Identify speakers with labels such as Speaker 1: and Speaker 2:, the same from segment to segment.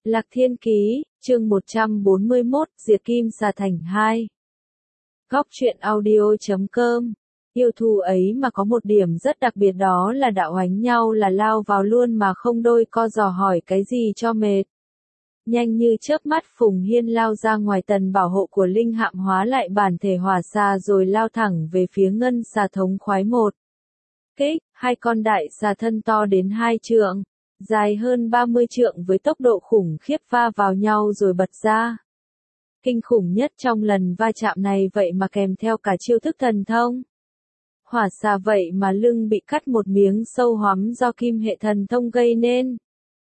Speaker 1: Lạc Thiên Ký, chương 141, Diệt Kim Xà Thành 2. Góc truyện audio.com. Yêu thù ấy mà có một điểm rất đặc biệt, đó là đạo hoánh nhau là lao vào luôn mà không đôi co dò hỏi cái gì cho mệt. Nhanh như chớp mắt Phùng Hiên lao ra ngoài tần bảo hộ của Linh Hạm, hóa lại bản thể hỏa xà rồi lao thẳng về phía ngân xà thống khoái một. Kích, hai con đại xà thân to đến 2 trượng, dài hơn 30 trượng với tốc độ khủng khiếp va vào nhau rồi bật ra. Kinh khủng nhất trong lần va chạm này vậy mà kèm theo cả chiêu thức thần thông. Hỏa xà vậy mà lưng bị cắt một miếng sâu hoắm do kim hệ thần thông gây nên.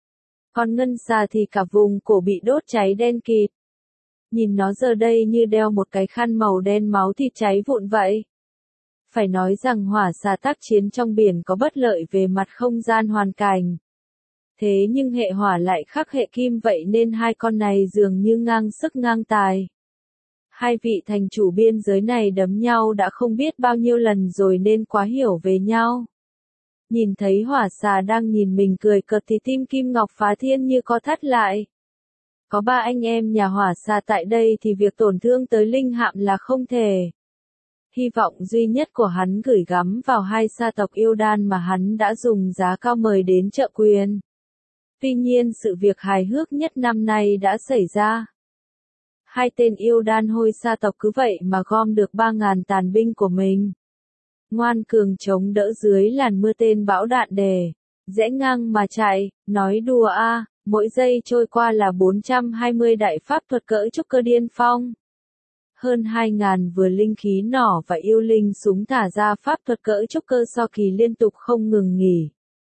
Speaker 1: Còn ngân xà thì cả vùng cổ bị đốt cháy đen kịt. Nhìn nó giờ đây như đeo một cái khăn màu đen máu thịt cháy vụn vậy. Phải nói rằng hỏa xà tác chiến trong biển có bất lợi về mặt không gian hoàn cảnh. Thế nhưng hệ hỏa lại khác hệ kim, vậy nên hai con này dường như ngang sức ngang tài. Hai vị thành chủ biên giới này đấm nhau đã không biết bao nhiêu lần rồi nên quá hiểu về nhau. Nhìn thấy hỏa xà đang nhìn mình cười cợt thì tim Kim Ngọc Phá Thiên như co thắt lại. Có 3 anh em nhà hỏa xà tại đây thì việc tổn thương tới Linh Hạm là không thể. Hy vọng duy nhất của hắn gửi gắm vào hai sa tộc yêu đan mà hắn đã dùng giá cao mời đến trợ quyền. Tuy nhiên sự việc hài hước nhất năm nay đã xảy ra. Hai tên yêu đan hôi sa tộc cứ vậy mà gom được 3.000 tàn binh của mình. Ngoan cường chống đỡ dưới làn mưa tên bão đạn đề. Rẽ ngang mà chạy, nói đùa a, mỗi giây trôi qua là 420 đại pháp thuật cỡ trúc cơ điên phong. Hơn 2.000 vừa linh khí nỏ và yêu linh súng thả ra pháp thuật cỡ trúc cơ so kỳ liên tục không ngừng nghỉ.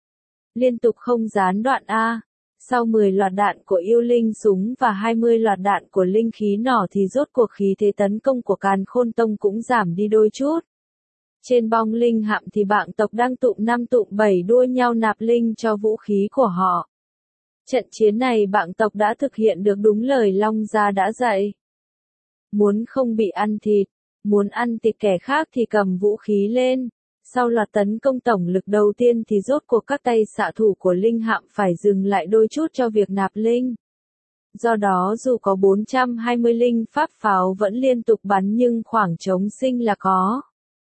Speaker 1: Liên tục không gián đoạn a. Sau 10 loạt đạn của yêu linh súng và 20 loạt đạn của linh khí nỏ thì rốt cuộc khí thế tấn công của Càn Khôn Tông cũng giảm đi đôi chút. Trên bong Linh Hạm thì bạng tộc đang tụm 5 tụm 7 đua nhau nạp linh cho vũ khí của họ. Trận chiến này bạng tộc đã thực hiện được đúng lời Long Gia đã dạy. Muốn không bị ăn thịt, muốn ăn thịt kẻ khác thì cầm vũ khí lên. Sau loạt tấn công tổng lực đầu tiên thì rốt cuộc các tay xạ thủ của Linh Hạm phải dừng lại đôi chút cho việc nạp linh. Do đó dù có 420 linh pháp pháo vẫn liên tục bắn nhưng khoảng trống sinh là có.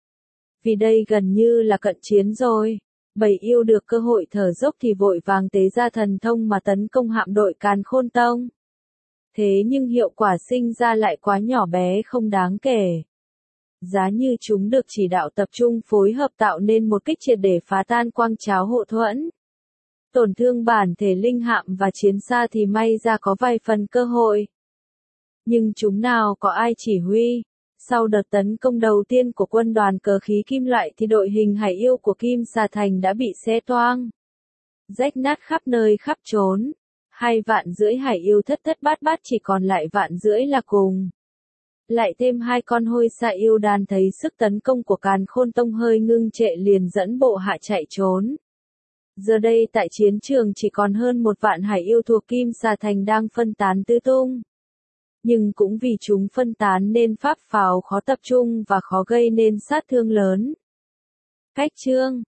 Speaker 1: Vì đây gần như là cận chiến rồi. Bầy yêu được cơ hội thở dốc thì vội vàng tế ra thần thông mà tấn công hạm đội Càn Khôn Tông. Thế nhưng hiệu quả sinh ra lại quá nhỏ bé không đáng kể. Giá như chúng được chỉ đạo tập trung phối hợp tạo nên một kích triệt để phá tan quang tráo hộ thuẫn. Tổn thương bản thể Linh Hạm và chiến xa thì may ra có vài phần cơ hội. Nhưng chúng nào có ai chỉ huy. Sau đợt tấn công đầu tiên của quân đoàn cờ khí kim loại thì đội hình hải yêu của Kim Xà Thành đã bị xé toang. Rách nát khắp nơi khắp trốn. 2 vạn rưỡi hải yêu thất thất bát bát chỉ còn lại 1,5 vạn là cùng. Lại thêm 2 con hôi xà yêu đàn thấy sức tấn công của Càn Khôn Tông hơi ngưng trệ liền dẫn bộ hạ chạy trốn. Giờ đây tại chiến trường chỉ còn hơn 1 vạn hải yêu thuộc Kim Xà Thành đang phân tán tứ tung. Nhưng cũng vì chúng phân tán nên pháp pháo khó tập trung và khó gây nên sát thương lớn. Cách chương